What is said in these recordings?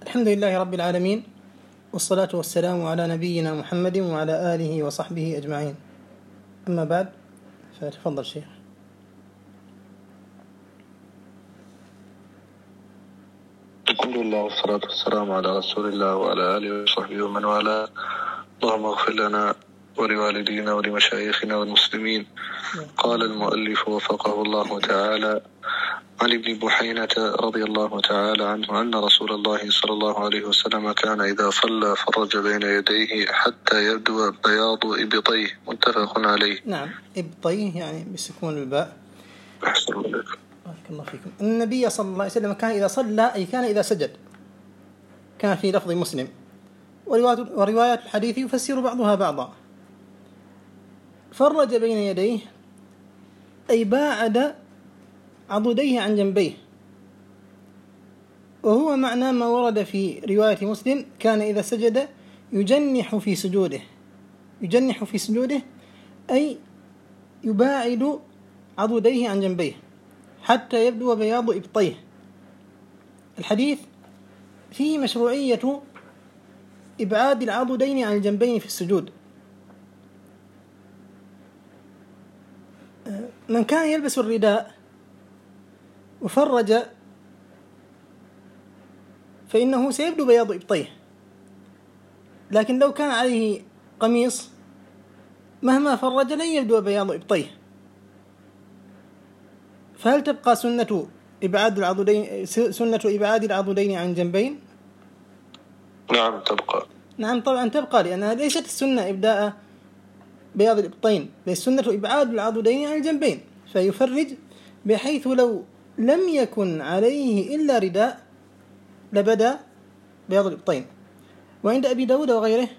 الحمد لله رب العالمين، والصلاة والسلام على نبينا محمد وعلى آله وصحبه أجمعين. أما بعد، فتفضل شيخ. الحمد لله والصلاة والسلام على رسول الله وعلى آله وصحبه ومن والاه. اللهم اغفر لنا ولوالدينا ولمشايخنا والمسلمين. قال المؤلف وفقه الله تعالى: عن ابن بحينة رضي الله تعالى عنه أن رسول الله صلى الله عليه وسلم كان إذا صلى فرج بين يديه حتى يبدو بياض إبطيه، متفق عليه. نعم، إبطيه يعني بسكون الباء. أحسن لك. بارك الله فيكم. النبي صلى الله عليه وسلم كان إذا صلى أي كان إذا سجد، كان في لفظ مسلم، وروايات الحديث يفسر بعضها بعضا. فرج بين يديه أي باعد عضديه عن جنبيه، وهو معنى ما ورد في رواية مسلم: كان إذا سجد يجنح في سجوده. يجنح في سجوده أي يباعد عضديه عن جنبيه حتى يبدو بياض إبطيه. الحديث فيه مشروعية إبعاد العضدين عن الجنبين في السجود. من كان يلبس الرداء وفرج فإنه سيبدو بياض إبطيه، لكن لو كان عليه قميص مهما فرج لن يبدو بياض إبطيه. فهل تبقى سنة إبعاد العضدين عن جنبين؟ نعم تبقى. نعم طبعا تبقى، لأنها ليست السنة إبداء بياض الإبطين، بل السنة إبعاد العضدين عن الجنبين، فيفرج بحيث لو لم يكن عليه إلا رداء لبدا بياض الإبطين. وعند أبي داود وغيره: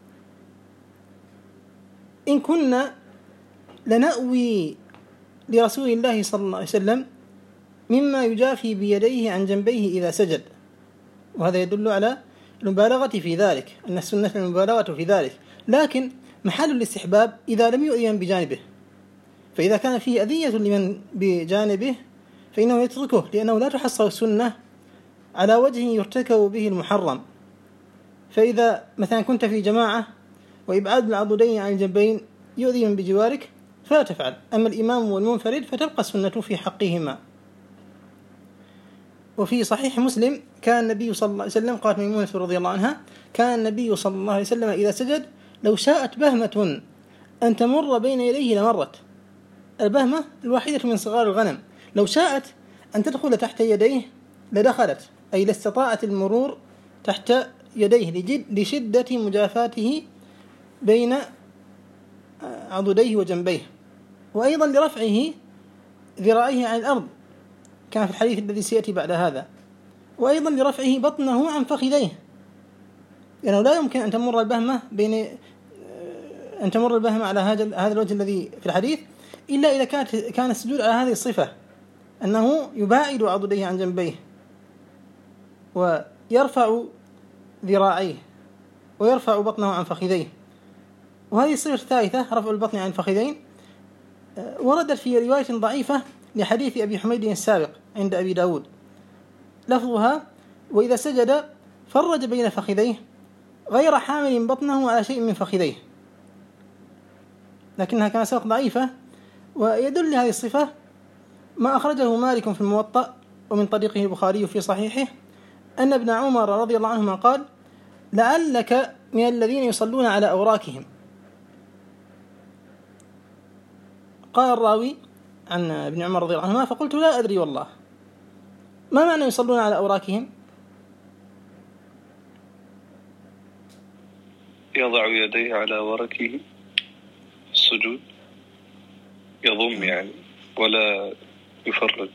إن كنا لنأوي لرسول الله صلى الله عليه وسلم مما يجافي بيديه عن جنبيه إذا سجد. وهذا يدل على المبالغة في ذلك، أن السنة المبالغة في ذلك، لكن محل الاستحباب إذا لم يؤذي من بجانبه. فإذا كان فيه أذية لمن بجانبه فإنه يتركه، لأنه لا تحصل السنة على وجه يرتكب به المحرم. فإذا مثلا كنت في جماعة وإبعاد العضدين عن الجنبين يؤذي من بجوارك فلا تفعل. أما الإمام والمنفرد فتبقى السنة في حقهما. وفي صحيح مسلم كان النبي صلى الله عليه وسلم، قالت ميمونة رضي الله عنها: كان النبي صلى الله عليه وسلم إذا سجد لو شاءت بهمة أن تمر بين يديه لمرت. البهمة الواحدة من صغار الغنم، لو شاءت أن تدخل تحت يديه لدخلت، أي لاستطاعت المرور تحت يديه لشدة مجافاته بين عضديه وجنبيه. وأيضا لرفعه ذراعيه عن الأرض كان في الحديث الذي سيأتي بعد هذا. وأيضا لرفعه بطنه عن فخذيه، لأنه لا يمكن أن تمر البهمة على هذا الوجه الذي في الحديث إلا إذا كان السجود على هذه الصفة، أنه يباعد عضديه عن جنبيه ويرفع ذراعيه ويرفع بطنه عن فخذيه. وهذه الصفة الثالثة، رفع البطن عن الفخذين، وردت في رواية ضعيفة لحديث أبي حميد السابق عند أبي داود، لفظها: وإذا سجد فرج بين فخذيه غير حامل بطنه على شيء من فخذيه، لكنها كانت سبق ضعيفة. ويدل لهذه الصفة ما أخرجه مالك في الموطأ ومن طريقه البخاري في صحيحه أن ابن عمر رضي الله عنهما قال: لعلك من الذين يصلون على أوراكهم. قال الراوي عن ابن عمر رضي الله عنهما: فقلت لا أدري والله، ما معنى يصلون على أوراكهم؟ يضع يديه على وركه السجود، يضم يعني ولا يفرج.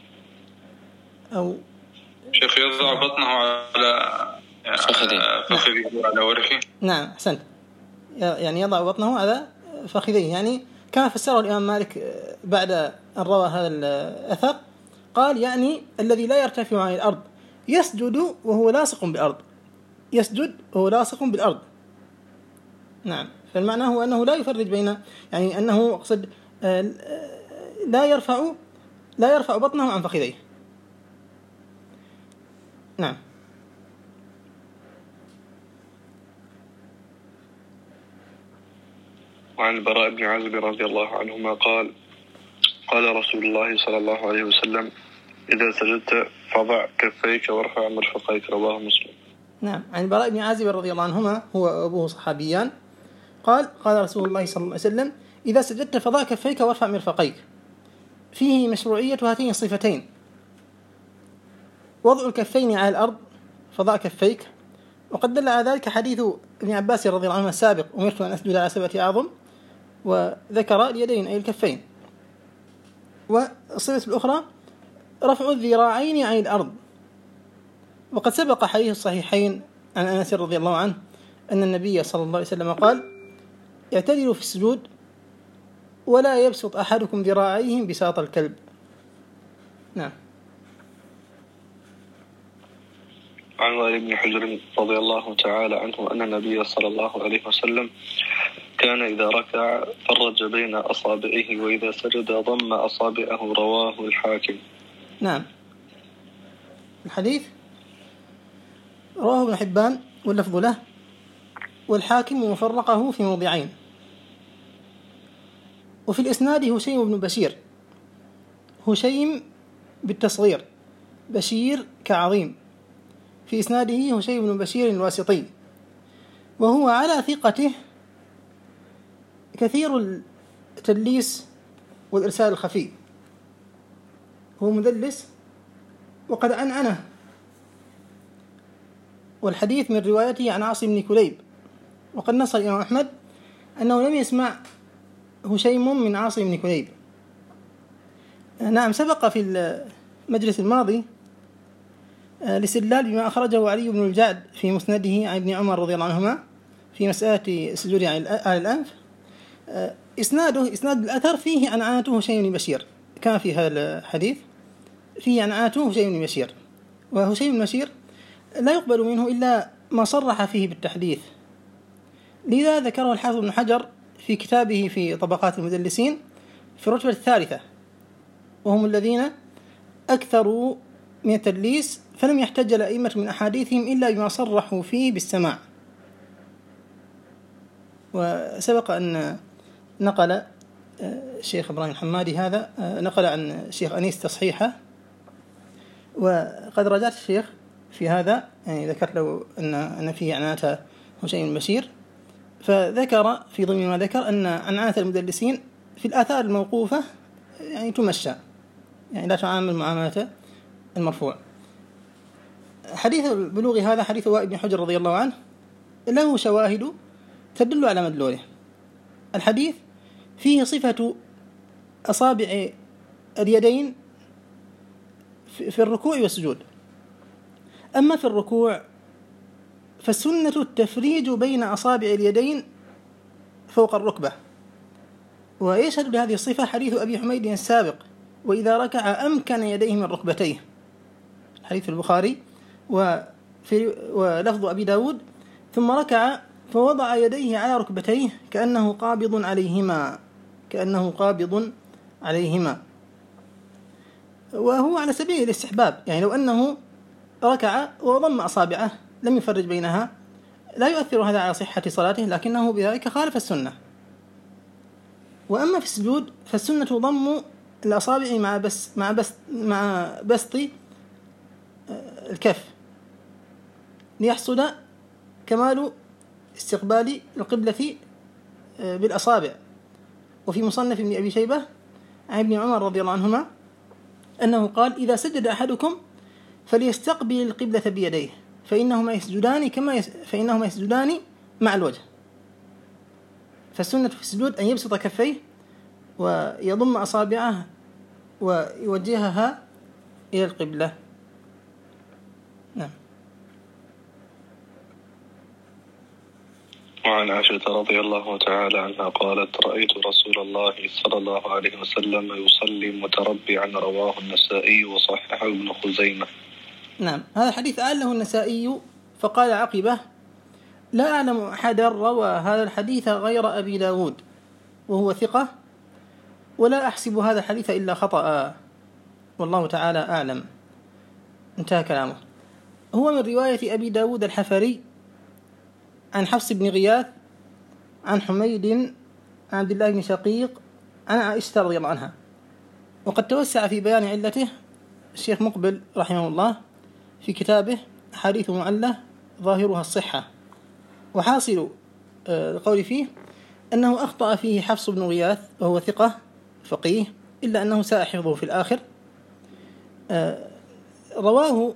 أو شيخ يضع بطنه على فخذيه على وركه. نعم أحسنت، يعني يضع بطنه على فخذيه. يعني كما فسره الإمام مالك بعد أن روى هذا الأثر، قال يعني الذي لا يرتفع عن الأرض يسجد وهو لاصق بالأرض، يسجد وهو لاصق بالأرض. نعم، فالمعنى هو أنه لا يفرج بين، يعني أنه أقصد لا يرفع بطنه عن فخذيه. نعم. وعن البراء بن عازب رضي الله عنهما قال قال رسول الله صلى الله عليه وسلم إذا سجدت فضع كفيك وارفع مرفقيك. رواه مسلم. نعم. عن البراء بن عازب رضي الله عنهما، هو وأبوه صحابيان، قال رسول الله صلى الله عليه وسلم إذا سجدت فضع كفيك وارفع مرفقيك. فيه مشروعية هاتين الصفتين: وضع الكفين على الأرض، فضع كفيك. وقد دل على ذلك حديث ابن عباس رضي الله عنه السابق: أمرت أن أسجد على 7 أعظم، وذكر اليدين أي الكفين. والصفة الأخرى رفع الذراعين عن الأرض. وقد سبق حديث الصحيحين عن أنس رضي الله عنه أن النبي صلى الله عليه وسلم قال: اعتدلوا في السجود ولا يبسط أحدكم ذراعيه بساط الكلب. نعم. عن وائل بن حجر رضي الله تعالى عنه أن النبي صلى الله عليه وسلم كان إذا ركع فرج بين أصابعه وإذا سجد ضم أصابعه. رواه الحاكم. نعم. الحديث رواه ابن حبان واللفظ له، والحاكم مفرقه في موضعين. وفي الإسناد هشيم بن بشير، هشيم بالتصغير، بشير كعظيم. في إسناده هشيم بن بشير الواسطي، وهو على ثقته كثير التدليس والإرسال الخفي، هو مدلس وقد عنعنه. والحديث من روايته عن عاصم بن كليب، وقد نص الإمام أحمد أنه لم يسمع هشيم من عاصم بن كليب. نعم. سبق في المجلس الماضي الاستدلال بما أخرجه علي بن الجعد في مسنده عن ابن عمر رضي الله عنهما في مسألة السجود على الأنف. إسناد الأثر فيه عنعنته هشيم بن بشير، كان في هذا الحديث فيه عنعنته هشيم بن بشير، وهشيم بن بشير لا يقبل منه إلا ما صرح فيه بالتحديث. لذا ذكره الحافظ بن حجر في كتابه في طبقات المدلسين في الرتبة 3، وهم الذين أكثروا من التدليس، فلم يحتج الأئمة من أحاديثهم إلا بما صرحوا فيه بالسماع. وسبق أن نقل الشيخ إبراهيم الحمادي هذا، نقل عن الشيخ أنيس تصحيحه، وقد رجعت الشيخ في هذا، يعني ذكرت له أن فيه عناة هشيم البشير، فذكر في ضمن ما ذكر أن عناة المدلسين في الآثار الموقوفة يعني تمشى، يعني لا تعامل معاملة المرفوع. حديث البلوغ هذا حديث وائل بن حجر رضي الله عنه له شواهد تدل على مدلوله. الحديث فيه صفة أصابع اليدين في الركوع والسجود. أما في الركوع فالسنة التفريج بين أصابع اليدين فوق الركبة. ويشهد لهذه الصفة حديث أبي حميد السابق: وإذا ركع أمكن يديه من ركبتيه، حديث البخاري. ولفظ أبي داود: ثم ركع فوضع يديه على ركبتيه كأنه قابض عليهما، وهو على سبيل الاستحباب، يعني لو أنه ركع وضم أصابعه لم يفرج بينها لا يؤثر هذا على صحة صلاته، لكنه بذلك خالف السنة. وأما في السجود فالسنة ضم الأصابع مع بسط الكف ليحصل كمال استقبال القبلة بالأصابع. وفي مصنف ابن أبي شيبة عن ابن عمر رضي الله عنهما أنه قال: إذا سجد أحدكم فليستقبل القبلة بيديه فإنهما يسجدان مع الوجه. فالسنة في السجود أن يبسط كفيه ويضم أصابعه ويوجهها إلى القبلة. نعم. وعن عائشة رضي الله تعالى عنها قالت: رأيت رسول الله صلى الله عليه وسلم يصلي متربعا. رواه النسائي وصححه ابن خزيمة. نعم. هذا الحديث أعله النسائي فقال عقبه: لا أعلم أحدا روى هذا الحديث غير أبي داود وهو ثقة، ولا أحسب هذا الحديث إلا خطأ، والله تعالى أعلم. انتهى كلامه. هو من رواية أبي داود الحفري عن حفص بن غياث عن حميد عن عبد الله بن شقيق عن عائشة رضي الله عنها. وقد توسع في بيان علته الشيخ مقبل رحمه الله في كتابه حديث معلة ظاهرها الصحة. وحاصل القول فيه أنه أخطأ فيه حفص بن غياث وهو ثقة فقيه، إلا أنه ساء حفظه في الآخر. رواه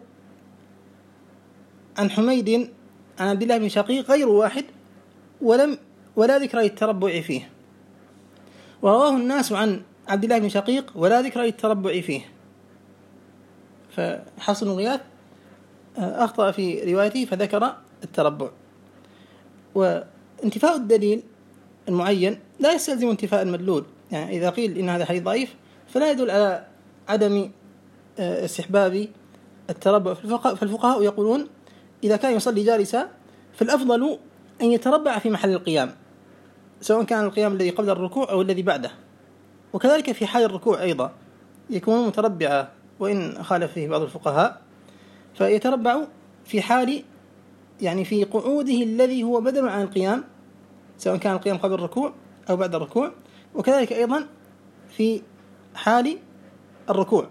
عن حميد عن عبد الله بن شقيق غير واحد ولا ذكر للتربع فيه، ورواه الناس عن عبد الله بن شقيق ولا ذكر للتربع فيه. فحفص بن غياث أخطأ في روايته فذكر التربع. وانتفاء الدليل المعين لا يستلزم انتفاء المدلول، يعني إذا قيل إن هذا حديث ضعيف فلا يدل على عدم استحباب التربع. فالفقهاء يقولون إذا كان يصلي جالسا فالأفضل أن يتربع في محل القيام، سواء كان القيام الذي قبل الركوع أو الذي بعده. وكذلك في حال الركوع أيضا يكون متربعا، وإن خالف فيه بعض الفقهاء، فيتربع في حال يعني في قعوده الذي هو بدل عن القيام، سواء كان القيام قبل الركوع أو بعد الركوع، وكذلك أيضا في حال الركوع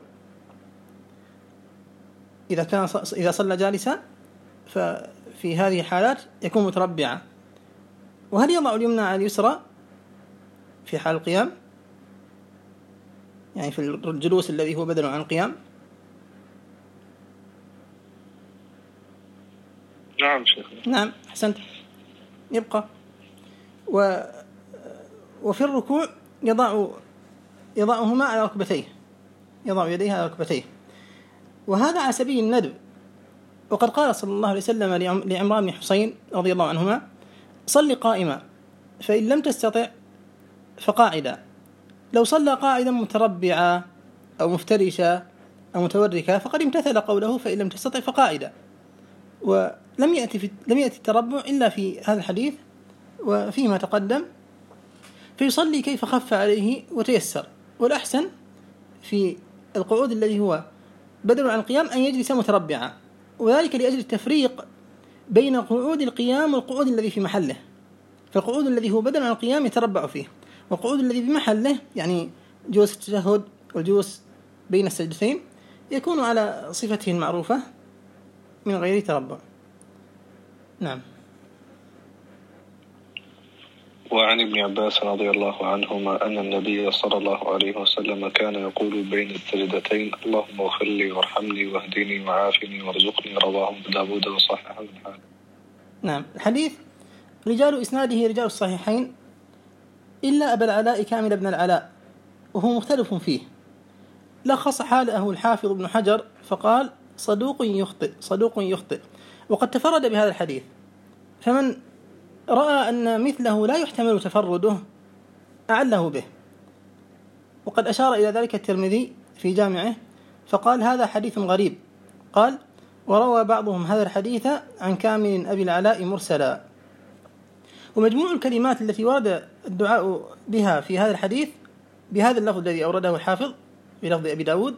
إذا صلى جالسا ففي هذه الحالات يكون متربعا. وهل يضع اليمنى على اليسرى في حال القيام، يعني في الجلوس الذي هو بدل عن القيام؟ نعم شيخ. نعم أحسنت. يبقى وفي الركوع يضعهما على ركبتيه، يضع يديه على ركبتيه، وهذا على سبيل الندب. وقد قال صلى الله عليه وسلم لعمران بن حسين رضي الله عنهما: صل قائما فإن لم تستطع فقاعدا. لو صلى قاعدا متربعا أو مفترشا أو متوركا فقد امتثل قوله فإن لم تستطع فقاعدا. ولم يأتي التربع إلا في هذا الحديث وفيما تقدم، فيصلي كيف خف عليه وتيسر. والأحسن في القعود الذي هو بدل عن القيام أن يجلس متربعا، وذلك لأجل التفريق بين قعود القيام والقعود الذي في محله. فالقعود الذي هو بدل عن القيام يتربع فيه، والقعود الذي بمحله يعني جلوس التشهد والجلوس بين السجدتين يكون على صفته المعروفة من غير تربع. نعم. وعن ابن عباس رضي الله عنهما أن النبي صلى الله عليه وسلم كان يقول بين السجدتين: اللهم اغفر لي وارحمني واهدني وعافني وارزقني. رواه ابو داود وصححه الحاكم. نعم. الحديث رجال إسناده رجال الصحيحين إلا أبا العلاء كامل بن العلاء، وهو مختلف فيه. لخص حاله الحافظ ابن حجر فقال: صدوق يخطئ. وقد تفرد بهذا الحديث، فمن رأى أن مثله لا يحتمل تفرده أعله به. وقد أشار إلى ذلك الترمذي في جامعه فقال: هذا حديث غريب. قال: وروى بعضهم هذا الحديث عن كامل أبي العلاء مرسلا. ومجموع الكلمات التي ورد الدعاء بها في هذا الحديث بهذا اللفظ الذي أورده الحافظ بلفظ أبي داود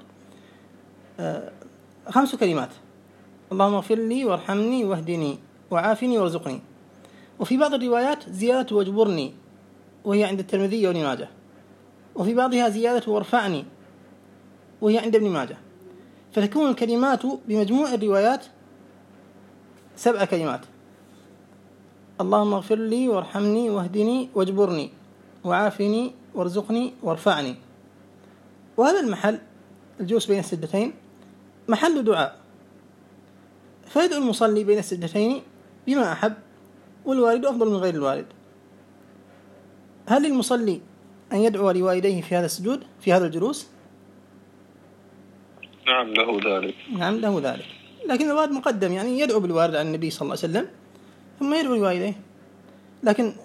5 كلمات: اللهم اغفر لي وارحمني واهدني وعافني وارزقني. وفي بعض الروايات زيادة واجبرني، وهي عند الترمذي وابن ماجه. وفي بعضها زيادة وارفعني، وهي عند ابن ماجه. فتكون الكلمات بمجموع الروايات 7 كلمات: اللهم اغفر لي وارحمني واهدني واجبرني وعافني وارزقني وارفعني. وهذا المحل الجلوس بين السجدتين محل دعاء، فيدعو المصلي بين السجدتين بما أحب، والوالد أفضل من غير الوالد. هل للمصلي أن يدعو لوالديه في هذا السجود في هذا الجلوس؟ نعم له ذلك. لكن الوالد مقدم، يعني يدعو بالوارد عن النبي صلى الله عليه وسلم ثم يدعو لوالديه. لكن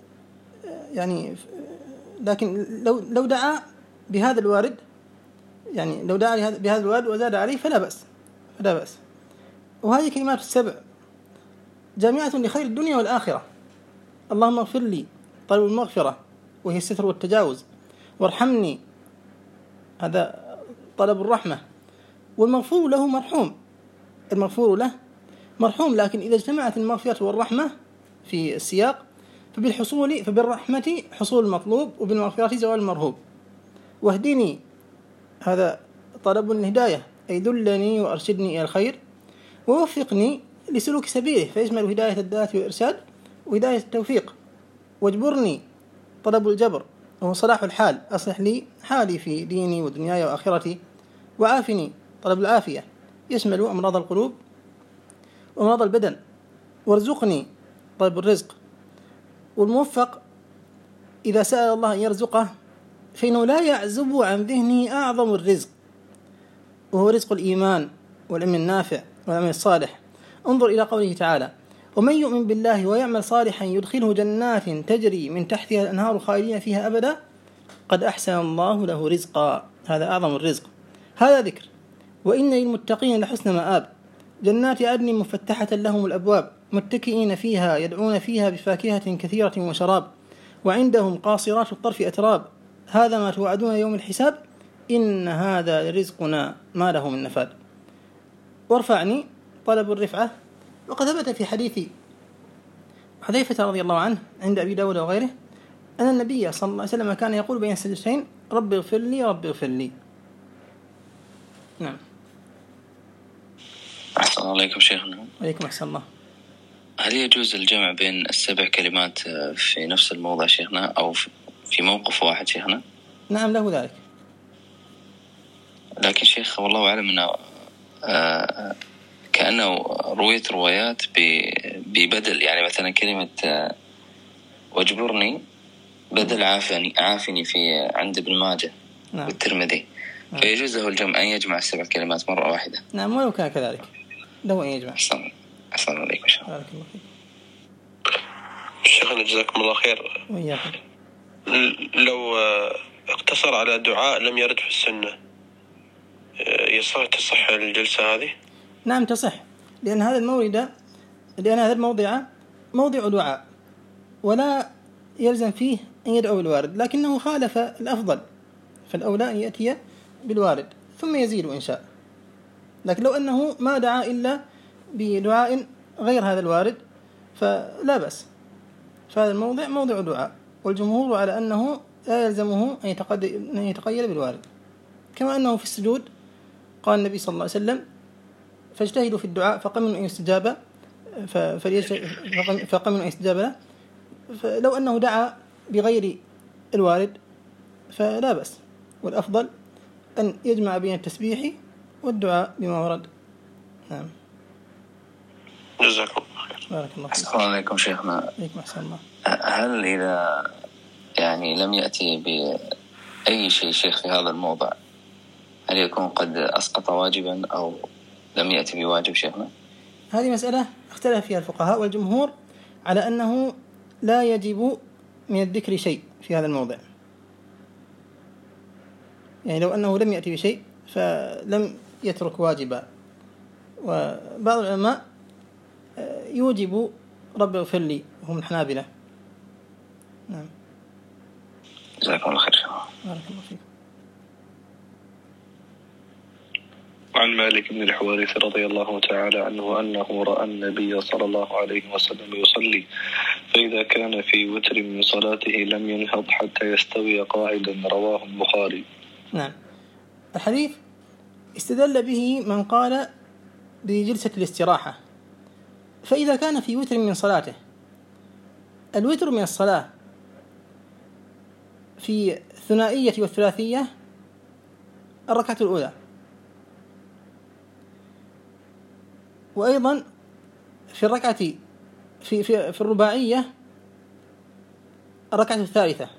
لو دعا بهذا الوارد، يعني لو دعا بهذا الوارد وزاد عليه فلا بأس. وهذه كلمات 7 جامعة لخير الدنيا والآخرة: اللهم اغفر لي، طلب المغفرة وهي الستر والتجاوز، وارحمني، هذا طلب الرحمة، والمغفور له مرحوم. المغفور له مرحوم، لكن إذا اجتمعت المغفرة والرحمة في السياق فبالرحمة حصول المطلوب، وبالمغفرة زوال المرهوب. واهدني، هذا طلب الهداية، أي دلني وأرشدني إلى الخير، ووفقني لسلوك سبيله، فيشمل هداية الدعاة والإرشاد وهداية التوفيق. واجبرني، طلب الجبر وهو صلاح الحال، أصلح لي حالي في ديني ودنياي وآخرتي. وعافني، طلب العافية، يشمل أمراض القلوب وأمراض البدن. وارزقني، طلب الرزق. والموفق إذا سأل الله أن يرزقه فإنه لا يعزب عن ذهنه أعظم الرزق، وهو رزق الإيمان والعلم النافع والعمل الصالح. انظر إلى قوله تعالى: ومن يؤمن بالله ويعمل صالحا يدخله جنات تجري من تحتها الأنهار خالدين فيها أبدا قد أحسن الله له رزقا. هذا أعظم الرزق، هذا ذكر. وإن للمتقين لحسن مآب، جنات عدن مفتحة لهم الأبواب متكئين فيها يدعون فيها بفاكهة كثيرة وشراب، وعندهم قاصرات الطرف أتراب، هذا ما توعدون يوم الحساب، إن هذا لرزقنا ما له من نفاد. وارفعني، طلب الرفعة. وقد ثبت في حديث حذيفة رضي الله عنه عند أبي داود وغيره أن النبي صلى الله عليه وسلم كان يقول بين السجدتين: رب اغفر لي رب اغفر لي. نعم. أحسن الله عليكم شيخنا. وعليكم أحسن الله. هل يجوز الجمع بين السبع كلمات في نفس الموضع شيخنا، أو في موقف واحد شيخنا؟ نعم، له ذلك. لكن شيخ والله أعلم أنه كأنه رويت روايات ببدل، يعني مثلا كلمة واجبرني بدل عافني في عند ابن ماجه والترمذي. فيجوز له الجمع، أن يجمع السبع كلمات مرة واحدة. نعم، ولو كان كذلك له أن يجمع. أحسن عليكم إن شاء الله. بارك الله فيك. شيخنا جزاكم الله خير. وإياكم. لو اقتصر على دعاء لم يرد في السنة، تصح الجلسة هذه؟ نعم تصح، لأن هذا الموضع موضع دعاء، ولا يلزم فيه أن يدعو بالوارد، لكنه خالف الأفضل، فالأولى أن يأتي بالوارد ثم يزيد إن شاء. لكن لو أنه ما دعا إلا بدعاء غير هذا الوارد فلا بأس، فهذا الموضع موضع دعاء، والجمهور على أنه لا يلزمه أن يتقيد بالوارد. كما أنه في السجود قال النبي صلى الله عليه وسلم: فاجتهدوا في الدعاء فقمن أن يستجاب فقمن أن يستجاب له. فلو أنه دعا بغير الوارد فلا بأس، والأفضل أن يجمع بين التسبيح والدعاء بما ورد. نعم. جزاكم الله خير. بارك الله فيك. السلام عليكم شيخنا. عليكم أحسن الله. هل إذا يعني لم يأتي بأي شيء شيخ في هذا الموضع، هل يكون قد أسقط واجبا أو لم يأتي بواجب شيخنا؟ هذه مسألة اختلف فيها الفقهاء، والجمهور على أنه لا يجب من الذكر شيء في هذا الموضع، يعني لو أنه لم يأتي بشيء فلم يترك واجبا. وبعض العلماء يوجب رب اغفر لي، وهم الحنابلة. نعم. جزاكم الله خير. بارك الله فيك. عن مالك بن الحوارث رضي الله تعالى عنه أنه رأى النبي صلى الله عليه وسلم يصلي، فإذا كان في وتر من صلاته لم ينهض حتى يستوي قاعدا، رواه البخاري. نعم. الحديث استدل به من قال بجلسة الاستراحة، فإذا كان في وتر من صلاته، الوتر من الصلاة في الثنائية والثلاثية الركعة الأولى، وأيضا في الركعة في الرباعية الركعة الثالثة.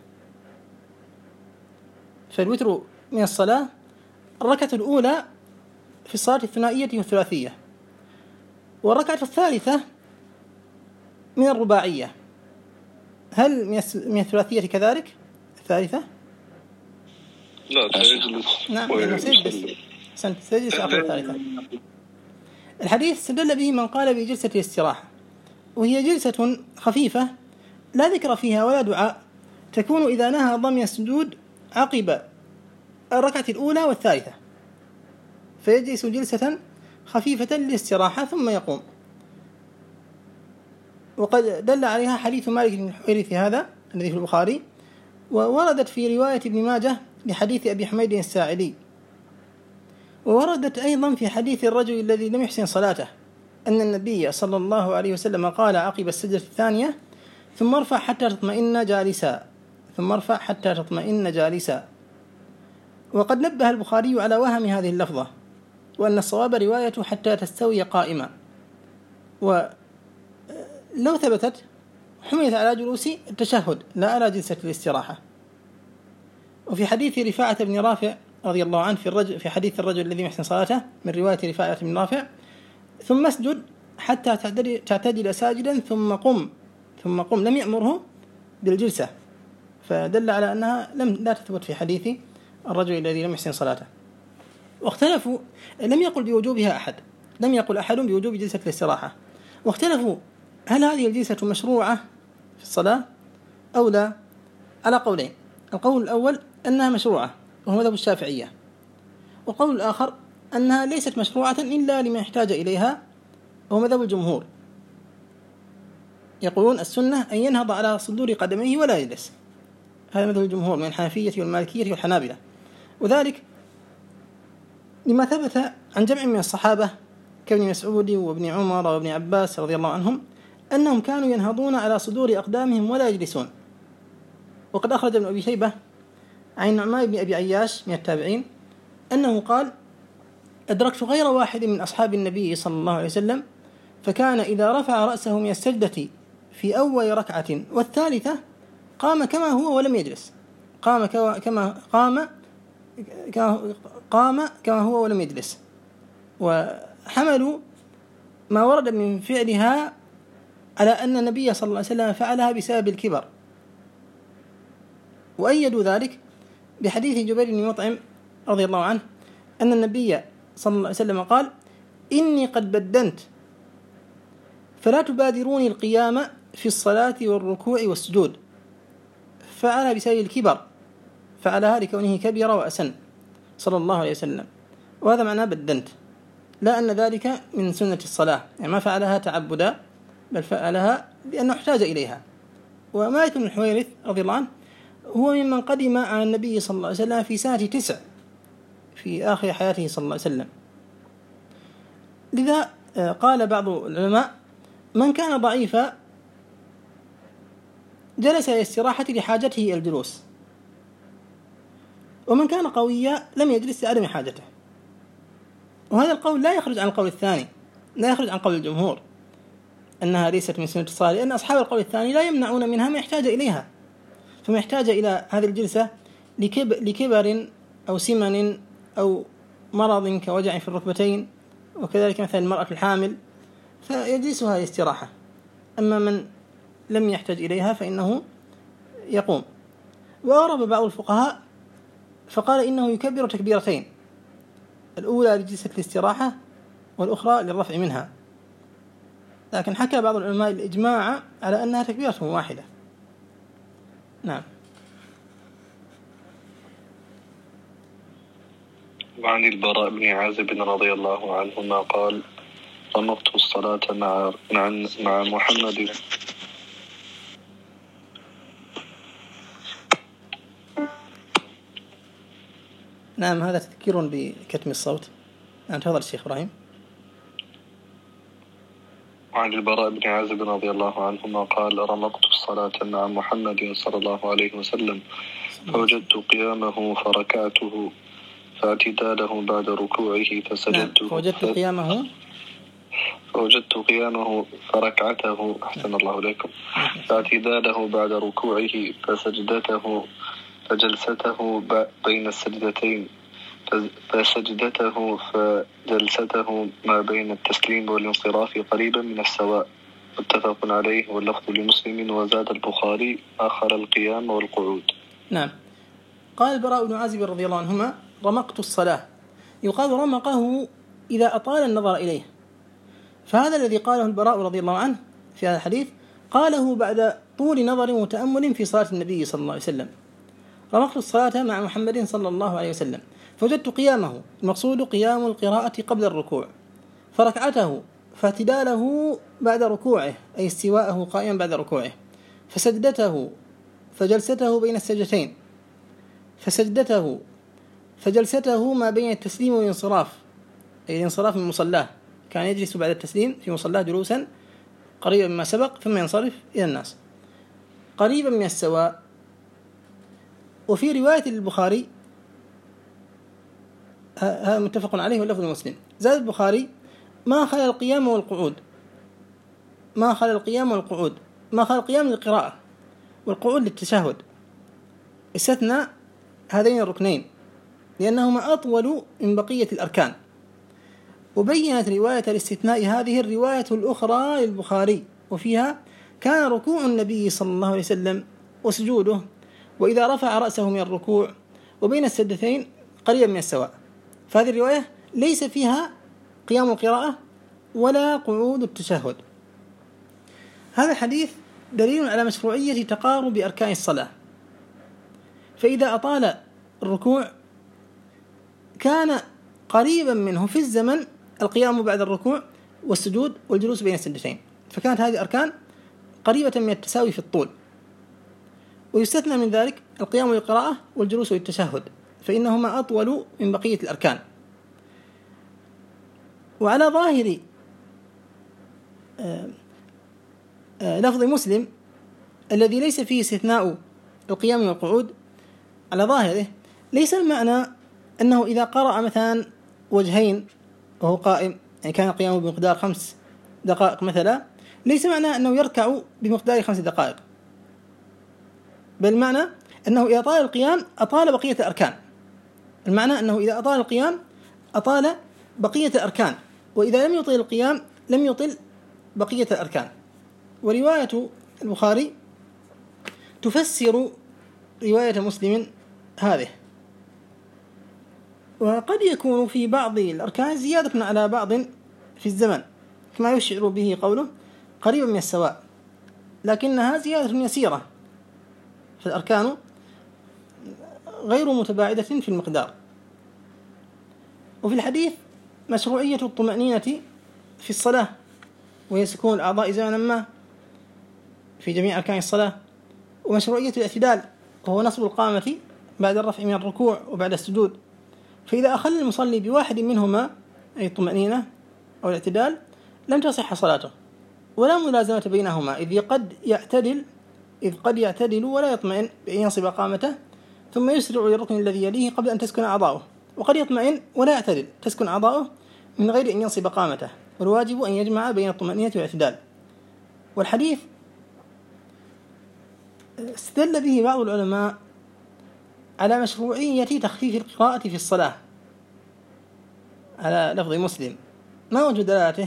فالوتر من الصلاة الركعة الأولى في الصلاة الثنائية والثلاثية، والركعة الثالثة من الرباعية. هل من الثلاثية كذلك الثالثة؟ لا، سيجلس. نعم، سيجلس آخر الثالثة. الحديث استدل به من قال بجلسة الاستراحة، وهي جلسة خفيفة لا ذكر فيها ولا دعاء، تكون إذا نهض من السجود عقب الركعة الأولى والثالثة، فيجلس جلسة خفيفة للاستراحة ثم يقوم. وقد دل عليها حديث مالك بن الحويرث هذا الذي في البخاري، ووردت في رواية ابن ماجه لحديث أبي حميد الساعدي، ووردت أيضا في حديث الرجل الذي لم يحسن صلاته أن النبي صلى الله عليه وسلم قال عقب السجدة الثانية: ثم ارفع حتى تطمئن جالسا، ثم ارفع حتى تطمئن جالسا. وقد نبه البخاري على وهم هذه اللفظة، وأن الصواب رواية حتى تستوي قائما، ولو ثبتت حملت على جلوس التشهد لا على جلسة الاستراحة. وفي حديث رفاعة بن رافع رضي الله عنه في حديث الرجل الذي يحسن صلاته من رواية رفاعة بن رافع: ثم اسجد حتى تعتدل ساجدا ثم قم لم يأمره بالجلسة، فدل على أنها لا تثبت في حديث الرجل الذي لم يحسن صلاته. واختلفوا، لم يقل بوجوبها أحد، لم يقل أحد بوجوب جلسة الاستراحة، واختلفوا هل هذه الجلسة مشروعة في الصلاة أو لا، على قولين: القول الأول أنها مشروعة وهو مذهب الشافعية، والقول الآخر أنها ليست مشروعة إلا لمن يحتاج إليها وهو مذهب الجمهور، يقولون السنة أن ينهض على صدور قدميه ولا يجلس، هذا مذهب الجمهور من الحنفية والمالكية والحنابلة، وذلك لما ثبت عن جمع من الصحابة كابن مسعود وابن عمر وابن عباس رضي الله عنهم أنهم كانوا ينهضون على صدور أقدامهم ولا يجلسون. وقد أخرج ابن أبي شيبة عن نعمان بن أبي عياش من التابعين أنه قال: أدركت غير واحد من أصحاب النبي صلى الله عليه وسلم فكان إذا رفع رأسه من السجدة في أول ركعة والثالثة قام كما هو ولم يجلس، قام كما هو ولم يجلس. وحملوا ما ورد من فعلها على أن النبي صلى الله عليه وسلم فعلها بسبب الكبر، وأيدوا ذلك بحديث جبير بن مطعم رضي الله عنه أن النبي صلى الله عليه وسلم قال: إني قد بدنت فلا تبادروني القيام في الصلاة والركوع والسجود، فعلها بسبب الكبر، فعلها لكونه كبير وأسن صلى الله عليه وسلم، وهذا معناه بدنت، لا أن ذلك من سنة الصلاة، يعني ما فعلها تعبدا بل فعلها لأنه احتاج إليها. ومالك بن الحويرث رضي الله عنه هو ممن قدم على النبي صلى الله عليه وسلم في سنة 9 في آخر حياته صلى الله عليه وسلم، لذا قال بعض العلماء: من كان ضعيفا جلس للاستراحة لحاجته إلى الجلوس، ومن كان قويا لم يجلس لعدم حاجته. وهذا القول لا يخرج عن القول الثاني، لا يخرج عن قول الجمهور أنها ليست من سنة الصلاة، لأن أصحاب القول الثاني لا يمنعون منها ما يحتاج إليها، فما يحتاج إلى هذه الجلسة لكبر أو سمن أو مرض كوجع في الركبتين، وكذلك مثلا المرأة الحامل فيجلسها للاستراحة. أما من لم يحتاج إليها فإنه يقوم. وأغرب بعض الفقهاء فقال إنه يكبر تكبيرتين، الأولى لجلسة الاستراحة والأخرى للرفع منها، لكن حكى بعض العلماء الإجماع على أنها تكبيرة واحدة. نعم. وعن البراء بن عازب رضي الله عنهما قال: رمضت الصلاة مع محمد نعم، هذا تذكير بكتم الصوت. نعم، تفضل الشيخ إبراهيم. وعن البراء بن عازب رضي الله عنهما قال: رمضت الصلاة مع محمد صلى الله عليه وسلم فوجدت قيامه فركعته فاعتداله بعد ركوعه فسجدت. فوجدت قيامه فركعته أحسن الله إليكم فاعتداله بعد ركوعه فسجدته فجلسته بين السجدتين فسجدته فجلسته ما بين التسليم والانصراف قريبا من السواء، متفق عليه واللفظ لمسلم. وزاد البخاري آخر القيام والقعود. نعم. قال البراء بن عازب رضي الله عنهما: رمقت الصلاة، يقال رمقه إذا أطال النظر إليه، فهذا الذي قاله البراء رضي الله عنه في هذا الحديث قاله بعد طول نظر وتأمل في صلاة النبي صلى الله عليه وسلم. رمقت الصلاة مع محمد صلى الله عليه وسلم فوجدت قيامه، المقصود قيام القراءة قبل الركوع، فركعته فاعتداله بعد ركوعه، أي استواءه قائما بعد ركوعه، فسجدته فجلسته بين السجدتين، فسجدته فجلسته ما بين التسليم والانصراف، أي الانصراف من مصلاه، كان يجلس بعد التسليم في مصلاه جلوسا قريبا مما سبق ثم ينصرف إلى الناس قريبا من السواء. وفي رواية البخاري، هذا متفق عليه واللفظ مسلم، زاد البخاري: ما خلا القيام والقعود، ما خلا القيام والقعود، ما خلا القيام للقراءة والقعود للتشهد، استثنى هذين الركنين لأنهما أطول من بقية الأركان. وبينت رواية الاستثناء هذه الرواية الأخرى للبخاري، وفيها: كان ركوع النبي صلى الله عليه وسلم وسجوده وإذا رفع رأسه من الركوع وبين السجدتين قريبا من السواء. فهذه الرواية ليس فيها قيام القراءة ولا قعود التشهد. هذا الحديث دليل على مشروعية تقارب أركان الصلاة، فإذا أطال الركوع كان قريبا منه في الزمن القيام بعد الركوع والسجود والجلوس بين السجدتين، فكانت هذه أركان قريبة من التساوي في الطول. ويستثنى من ذلك القيام للقراءة والجلوس للتشهد، فإنهما أطول من بقية الأركان. وعلى ظاهر لفظ مسلم الذي ليس فيه استثناء القيام والقعود، على ظاهره ليس المعنى أنه إذا قرأ مثلا وجهين وهو قائم، يعني كان قيامه بمقدار 5 دقائق مثلا، ليس معنى أنه يركع بمقدار 5 دقائق، بل معنى أنه إذا طال القيام أطال بقية الأركان. المعنى أنه إذا أطال القيام أطال بقية الأركان، وإذا لم يطل القيام لم يطل بقية الأركان. ورواية البخاري تفسر رواية مسلم هذه. وقد يكون في بعض الأركان زيادة على بعض في الزمن كما يشعر به قوله قريبا من السواء، لكنها زيادة يسيرة، فالأركان غير متباعدة في المقدار. وفي الحديث مشروعية الطمأنينة في الصلاة، وهي سكون الأعضاء زمنا ما في جميع أركان الصلاة، ومشروعية الاعتدال وهو نصب القامة بعد الرفع من الركوع وبعد السجود. فإذا أخل المصلي بواحد منهما، أي الطمأنينة أو الاعتدال، لم تصح صلاته ولا ملازمة بينهما، إذ قد يعتدل ولا يطمئن بأن ينصب قامته ثم يسرع للركن الذي يليه قبل أن تسكن أعضاؤه، وقد يطمئن ولا يعتدل تسكن أعضاؤه من غير أن ينصب قامته، والواجب أن يجمع بين الطمأنينة والاعتدال. والحديث استدل به بعض العلماء على مشروعية تخفيف القراءة في الصلاة على لفظ مسلم. ما وجه دلالته؟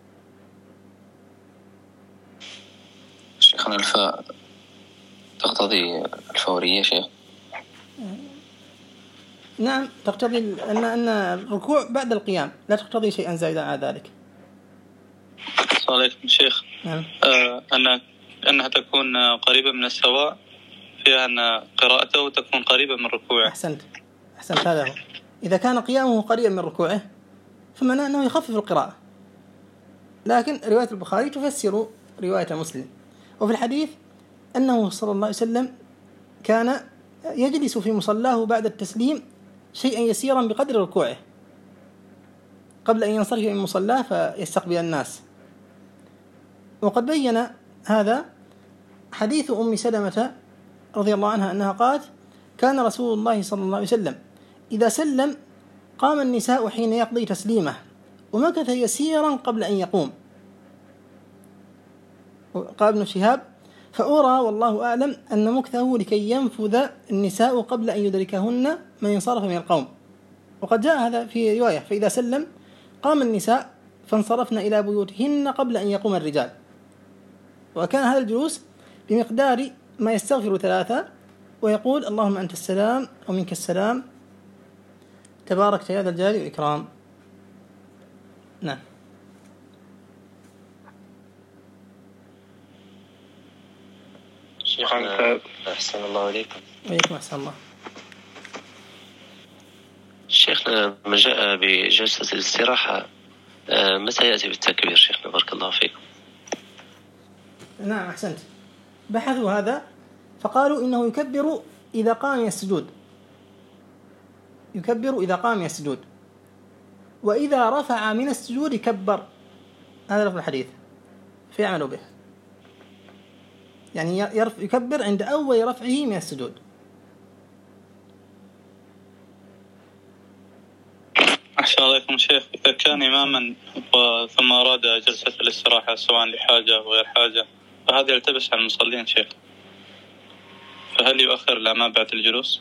شيخنا الفاء تقتضي الفورية شيخ؟ نعم، تقتضي أن الركوع بعد القيام، لا تقتضي شيئا زائدا على ذلك. السلام عليكم شيخ. نعم. أنها تكون قريبة من السواء، فيها أن قراءته تكون قريبة من ركوعه. أحسنت، هذا هو. إذا كان قيامه قريبا من ركوعه فمعناه أنه يخفف القراءة، لكن رواية البخاري تفسر رواية مسلم. وفي الحديث أنه صلى الله عليه وسلم كان يجلس في مصلاه بعد التسليم شيئا يسيرا بقدر ركوعه قبل أن ينصرف من مصلاه فيستقبل الناس. وقد بين هذا حديث أم سلمة رضي الله عنها أنها قالت: كان رسول الله صلى الله عليه وسلم إذا سلم قام النساء حين يقضي تسليمه ومكث يسيرا قبل أن يقوم. قال ابن شهاب: فأرى والله أعلم أن مكثه لكي ينفذ النساء قبل أن يدركهن من انصرف من القوم. وقد جاء هذا في رواية: فإذا سلم قام النساء فانصرفن إلى بيوتهن قبل أن يقوم الرجال. وكان هذا الجلوس بمقدار ما يستغفر 3 ويقول: اللهم أنت السلام ومنك السلام تبارك يا ذا الجلال والإكرام. نعم. شيخنا أحسن الله عليكم. وعليكم أحسن الله. شيخنا ما جاء بجلسة الاستراحة متى يأتي بالتكبير شيخنا بارك الله فيكم؟ نعم أحسنت. بحثوا هذا فقالوا إنه يكبر إذا قام من السجود، يكبر إذا قام من السجود، وإذا رفع من السجود كبر. هذا لفظ الحديث فيعملوا به، يعني يكبر عند أول رفعه من السجود. أحسن الله عليكم شيخ. إذا كان إماما ثم أراد جلسة الاستراحة سواء لحاجة أو غير حاجة، فهذا يلتبس على المصلين شيخ، فهل يؤخر الأمام بعد الجلوس؟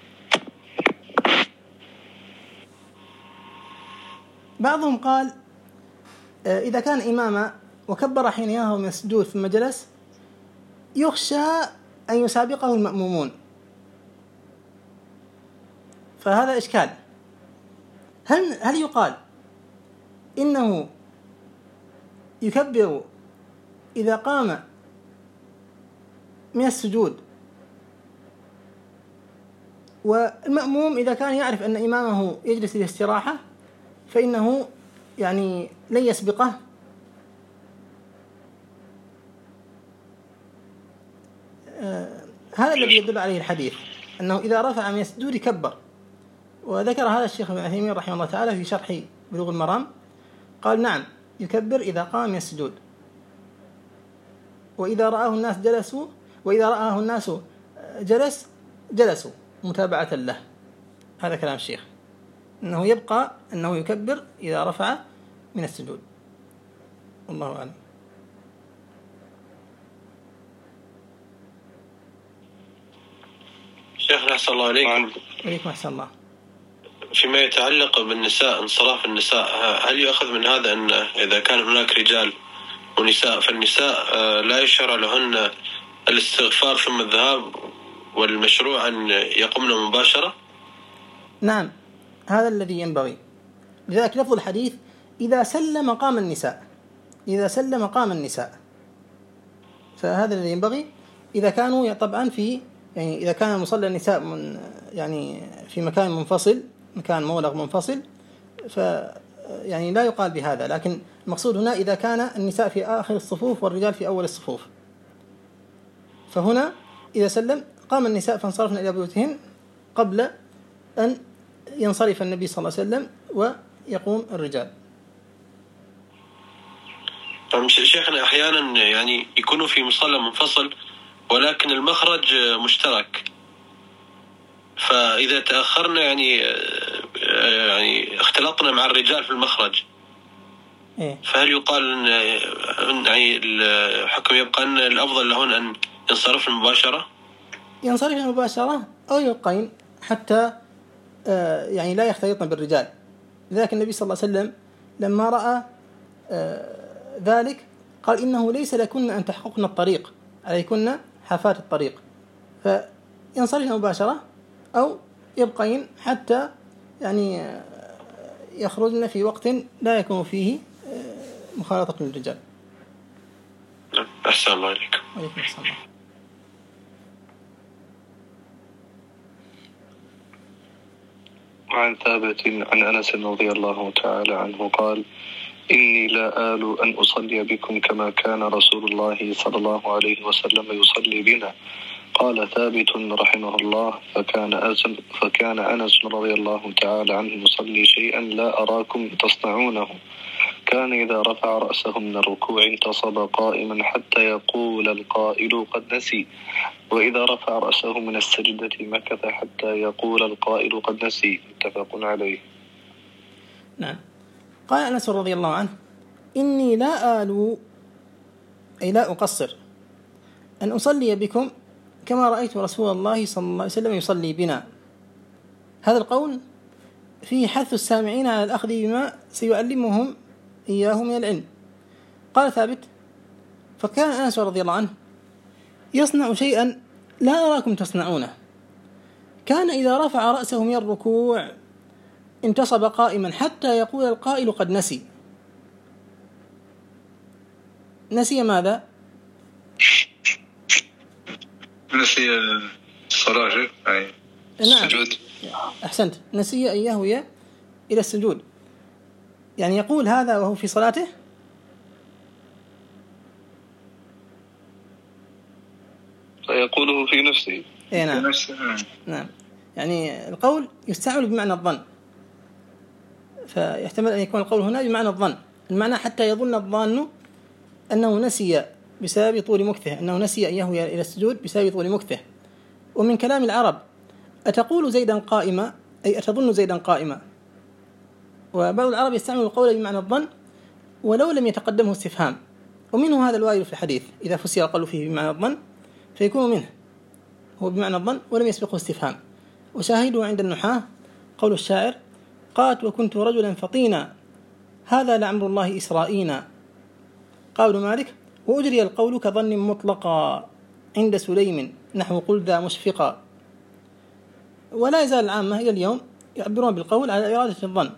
بعضهم قال إذا كان إماما وكبر حين ينهض من السجود ثم جلس يخشى أن يسابقه المأمومون، فهذا إشكال. هل يقال إنه يكبر إذا قام من السجود، والمأموم إذا كان يعرف أن إمامه يجلس للاستراحة فإنه يعني لن يسبقه؟ هذا الذي يدل عليه الحديث أنه إذا رفع من السجود كبر. وذكر هذا الشيخ ابن عثيمين رحمه الله تعالى في شرح بلوغ المرام، قال نعم يكبر إذا قام من السجود، وإذا رآه الناس جلسوا، وإذا رآه الناس جلسوا متابعة له. هذا كلام الشيخ، أنه يبقى أنه يكبر إذا رفع من السجود. والله أعلم. شيخنا أحسن الله عليكم. عليكم أحسن الله. فيما يتعلق بالنساء، انصراف النساء، هل يؤخذ من هذا أن إذا كان هناك رجال ونساء فالنساء لا يشرع لهن الاستغفار ثم الذهاب، والمشروع أن يقمن مباشرة؟ نعم هذا الذي ينبغي. لذلك لفظ الحديث إذا سلم قام النساء، إذا سلم قام النساء، فهذا الذي ينبغي. إذا كانوا طبعا في يعني إذا كان مصلى النساء من يعني في مكان منفصل، مكان مولغ منفصل، يعني لا يقال بهذا. لكن المقصود هنا إذا كان النساء في آخر الصفوف والرجال في أول الصفوف، فهنا إذا سلم قام النساء فانصرفن إلى بيوتهن قبل أن ينصرف النبي صلى الله عليه وسلم ويقوم الرجال. شيخنا أحيانا يعني يكونوا في مصلى منفصل ولكن المخرج مشترك، فإذا تأخرنا يعني اختلطنا مع الرجال في المخرج، فهل يقال أن يعني الحكم يبقى أن الأفضل لهن أن ينصرفن مباشرة؟ ينصرفن مباشرة أو يبقين حتى يعني لا يختلطن بالرجال. لذلك النبي صلى الله عليه وسلم لما رأى ذلك قال إنه ليس لكن أن تحققن الطريق، عليكن حافات الطريق، فينصرفن مباشرة أو يبقين حتى يعني يخرجن في وقت لا يكون فيه مخالطة للرجال. أحسن الله عليكم. وعليكم السلام. عن ثابت عن أنس رضي الله تعالى عنه قال: إني لا آل أن أصلي بكم كما كان رسول الله صلى الله عليه وسلم يصلي بنا. قال ثابت رحمه الله: فكان أنس رضي الله تعالى عنه يصلي شيئا لا أراكم تصنعونه. كان إذا رفع رأسه من الركوع انتصب قائما حتى يقول القائل قد نسي، وإذا رفع رأسه من السجدة مكث حتى يقول القائل قد نسي. متفق عليه. نعم. قال أنس رضي الله عنه: إني لا آل أي لا أقصر أن أصلي بكم كما رأيت رسول الله صلى الله عليه وسلم يصلي بنا. هذا القول فيه حث السامعين على الأخذ بما سيعلمهم إياه من العلم. قال ثابت: فكان أنس رضي الله عنه يصنع شيئا لا أراكم تصنعونه. كان إذا رفع رأسه من الركوع انتصب قائما حتى يقول القائل قد نسي. نسي ماذا؟ نسي الصلاة. نعم. السجود. أحسنت. نسي أن يهوي إلى السجود. يعني يقول هذا وهو في صلاته؟ فيقوله في نفسه. نعم. في نفسه. نعم. يعني القول يستعمل بمعنى الظن، فيحتمل أن يكون القول هنا بمعنى الظن، المعنى حتى يظن الظان أنه نسي بسبب طول مكثه، أنه نسي أن يهوي إلى السجود بسبب طول مكثه. ومن كلام العرب أتقول زيدا قائما، أي أتظن زيدا قائما. وبعض العرب يستعمل القول بمعنى الظن ولو لم يتقدمه استفهام، ومنه هذا الوارد في الحديث، إذا فسر القول فيه بمعنى الظن فيكون منه هو بمعنى الظن ولم يسبقه استفهام. وشاهده عند النحاة قول الشاعر: قالت وكنت رجلا فطينا هذا لعمر الله إسرائينا. قال مالك: وأجري القول كظن مطلقا عند سليم نحو قل ذا مشفقا. ولا يزال العامة إلى اليوم يعبرون بالقول على إرادة الظن.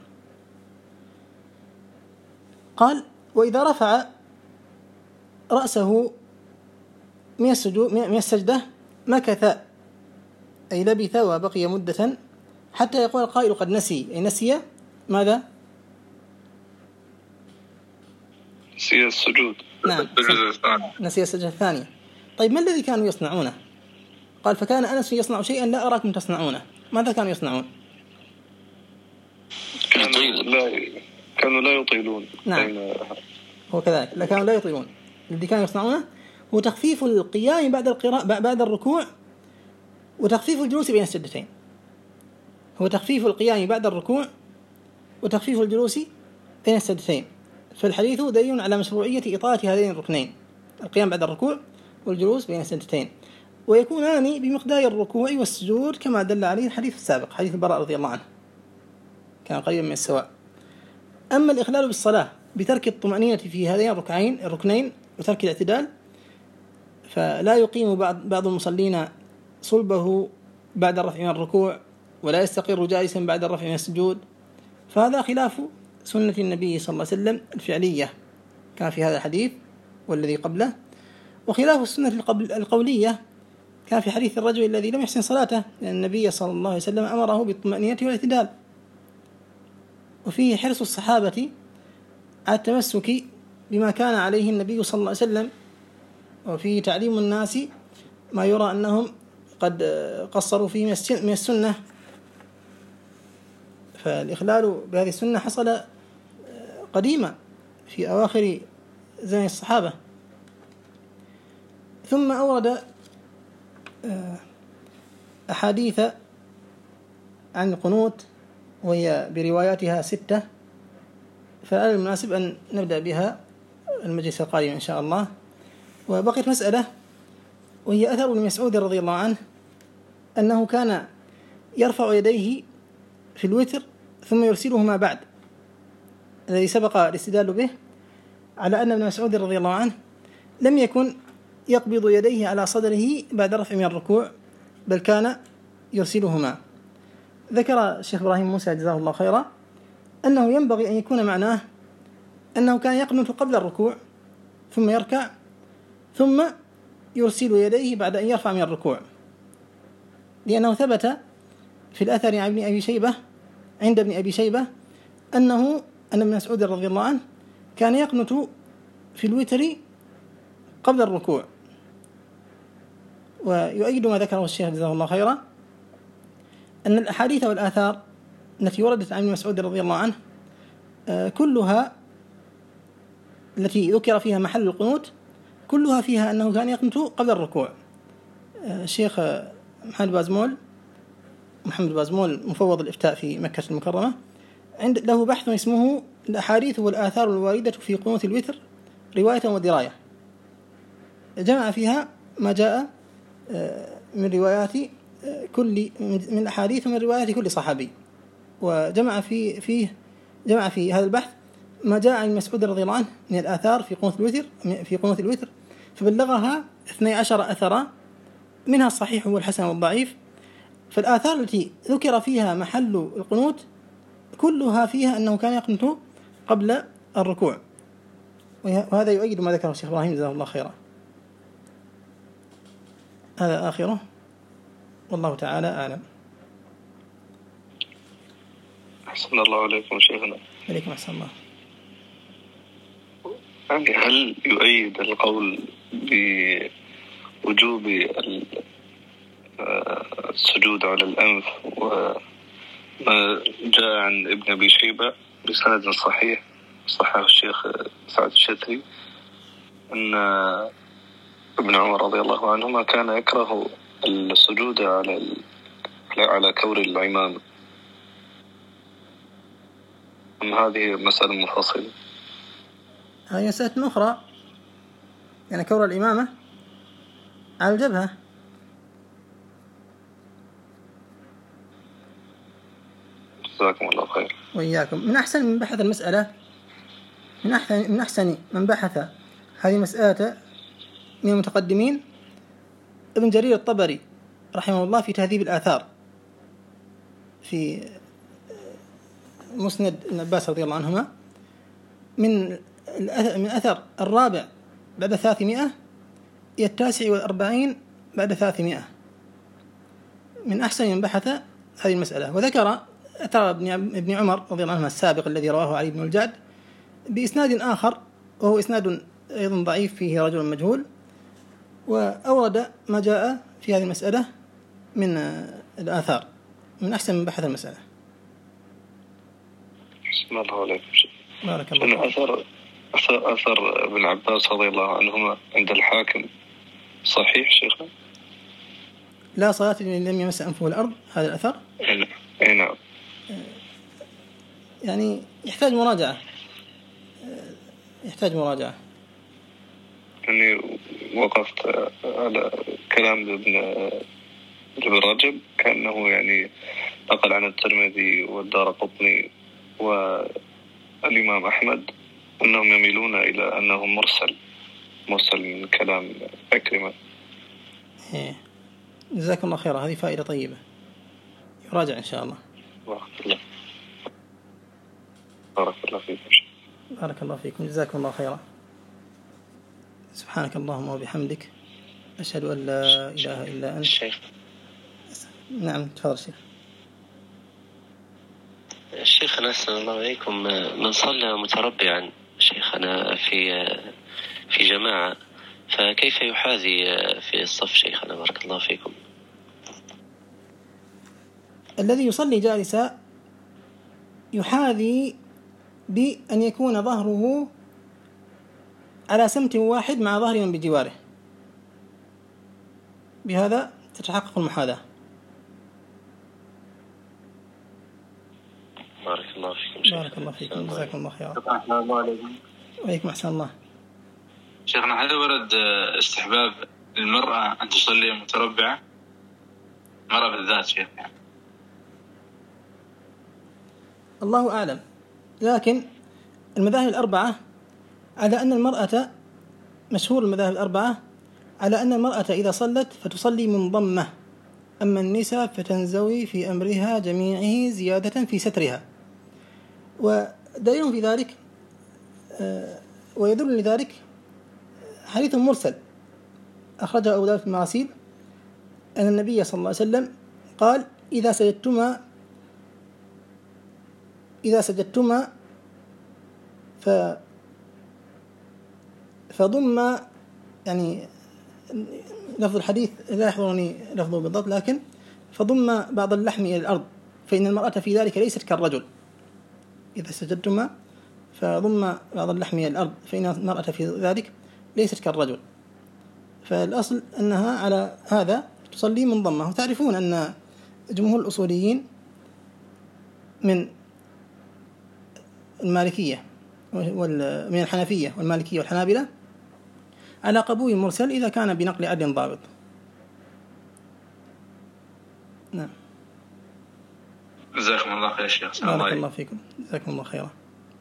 قال: وإذا رفع رأسه من السجدة مكث، أي لبث وبقي مدة حتى يقول القائل قد نسي، أي نسي ماذا؟ نسي السجود. نعم، نسي السجدة الثانية. طيب ما الذي كانوا يصنعونه؟ قال: فكان أنس يصنع شيئا لا أراكم تصنعونه. ماذا كانوا يصنعون؟ كانوا لا يطيلون. نعم، هو كذلك، لا كانوا لا يطيلون. الذي كانوا يصنعونه هو تخفيف القيام بعد القراءة بعد الركوع، وتخفيف الجلوس بين السجدتين. هو تخفيف القيام بعد الركوع وتخفيف الجلوس بين السجدتين. فالحديث دليل على مشروعية إطالة هذين الركنين، القيام بعد الركوع والجلوس بين السجدتين، ويكونان بمقدار الركوع والسجود كما دل عليه الحديث السابق، حديث البراء رضي الله عنه، كان قريبا من السواء. أما الإخلال بالصلاة بترك الطمأنينة في هذين الركنين وترك الاعتدال، فلا يقيم بعض المصلين صلبه بعد الرفع من الركوع ولا يستقر جالسا بعد الرفع من السجود، فهذا خلاف سنة النبي صلى الله عليه وسلم الفعلية كان في هذا الحديث والذي قبله، وخلاف السنة القولية كان في حديث الرجل الذي لم يحسن صلاته، لأن النبي صلى الله عليه وسلم أمره بالطمأنينة والاعتدال. وفيه حرص الصحابة على التمسك بما كان عليه النبي صلى الله عليه وسلم، وفيه تعليم الناس ما يرى أنهم قد قصروا فيه من السنة. فالإخلال بهذه السنة حصل قديما في أواخر زمن الصحابة. ثم أورد أحاديث عن القنوت وهي برواياتها 6، فالآن المناسب أن نبدأ بها المجلس القادم إن شاء الله. وبقيت مسألة وهي أثر ابن مسعود رضي الله عنه أنه كان يرفع يديه في الوتر ثم يرسلهما بعد، الذي سبق الاستدلال به على أن ابن مسعود رضي الله عنه لم يكن يقبض يديه على صدره بعد رفع من الركوع، بل كان يرسلهما. ذكر الشيخ إبراهيم موسى جزاه الله خيرا أنه ينبغي أن يكون معناه أنه كان يقنت قبل الركوع ثم يركع ثم يرسل يديه بعد أن يرفع من الركوع، لأنه ثبت في الأثر عن ابن أبي شيبة عند ابن أبي شيبة أن ابن مسعود رضي الله عنه كان يقنت في الوتر قبل الركوع. ويؤيد ما ذكره الشيخ جزاه الله خيرا أن الأحاديث والآثار التي وردت عن ابن مسعود رضي الله عنه كلها التي ذكر فيها محل القنوت كلها فيها أنه كان يقنت قبل الركوع. الشيخ محمد بازمول مفوض الإفتاء في مكة المكرمة له بحث اسمه الأحاديث والآثار الواردة في قنوت الوتر رواية ودراية، جمع فيها ما جاء من روايات كل من أحاديث ومن روايات كل صحابي، وجمع في هذا البحث ما جاء عن مسعود رضي الله عنه من الآثار في قنوت الوتر فبلغها 12 أثرا، منها الصحيح والحسن والضعيف. فالآثار التي ذكر فيها محل القنوت كلها فيها أنه كان يقنت قبل الركوع، وهذا يؤيد ما ذكره الشيخ إبراهيم جزاه الله خيرا. هذا آخره، والله تعالى أعلم. أحسن الله عليكم شيخنا. عليكم أحسن الله. يعني هل يؤيد القول بوجوب السجود على الأنف وما جاء عن ابن أبي شيبة بسند صحيح صححه الشيخ سعد الشتري أن ابن عمر رضي الله عنهما كان يكره السجود على كور العمامة؟ أم هذه مسألة منفصلة؟ هذه مسألة أخرى، يعني كور الإمامة على الجبهة. جزاكم الله خير. وإياكم. من أحسن من بحث المسألة، من أحسن من بحث هذه المسألة من المتقدمين ابن جرير الطبري رحمه الله في تهذيب الآثار، في مسند ابن عباس رضي الله عنهما، من أثر الرابع بعد 300 إلى 49 بعد 300. من أحسن من بحث هذه المسألة. وذكر أثر ابن عمر رضي الله عنهما السابق الذي رواه علي بن الجعد بإسناد آخر، وهو إسناد أيضا ضعيف فيه رجل مجهول، وأورد ما جاء في هذه المسألة من الآثار. من أحسن من بحث المسألة. بسم الله عليكم. بارك الله. أثر ابن عباس رضي الله عنهما عند الحاكم صحيح شيخنا؟ لا صلاة لمن لم يمس أنفه الأرض، هذا الأثر؟ أي نعم. يعني يحتاج مراجعة. يعني وقفت على كلام ابن رجب كأنه يعني نقل عن الترمذي والدارقطني والإمام أحمد أنهم يميلون إلى أنه مرسل من كلام أكرمة. جزاكم الله خيرا. هذه فائدة طيبة، يراجع إن شاء الله. بارك الله فيكم. بارك الله فيكم. جزاكم الله خيرا. سبحانك اللهم وبحمدك، أشهد أن لا إله إلا أنت. الشيخ. نعم تفضل شيخ. شيخنا أحسن الله عليكم، من صلى متربعا شيخنا في جماعة، فكيف يحاذي في الصف شيخنا بارك الله فيكم؟ الذي يصلي جالسا يحاذي بأن يكون ظهره على سمت واحد مع ظهر من بجواره، بهذا تتحقق المحاذاة. بارك الله فيكم. بارك الله فيكم. جزاكم الله خيرا. السلام عليكم. وعليكم أحسن الله. شيخنا هل ورد استحباب للمرأة أن تصلي متربعة؟ مرأة بالذات شيخ يعني. الله أعلم، لكن المذاهب الأربعة على أن المرأة، مشهور المذاهب الأربعة على أن المرأة إذا صلت فتصلي منضمة، أما النساء فتنزوي في أمرها جميعه زيادة في سترها. ودليل في ذلك ويدل لذلك حديث مرسل أخرجه أبو داود في المراسيل أن النبي صلى الله عليه وسلم قال: إذا سجدتما فضم، يعني لفظ الحديث لا يحضرني لفظه بالضبط، لكن فضم بعض اللحم إلى الأرض، فإن المرأة في ذلك ليست كالرجل. إذا سجدتما فضم بعض اللحم إلى الأرض، فإن المرأة في ذلك ليست كالرجل. فالأصل أنها على هذا تصلي منضمة. وتعرفون أن جمهور الأصوليين من المالكية من الحنفية والمالكية والحنابلة على قبول المرسل إذا كان بنقل عدل ضابط. نعم. جزاكم الله خير شيخ. بارك الله فيكم. جزاكم الله خيرا.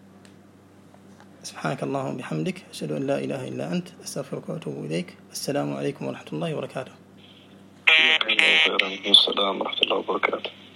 سبحانك اللهم وبحمدك، أشهد أن لا إله إلا أنت، أستغفرك وأتوب إليك. السلام عليكم ورحمة الله وبركاته. السلام ورحمة الله وبركاته.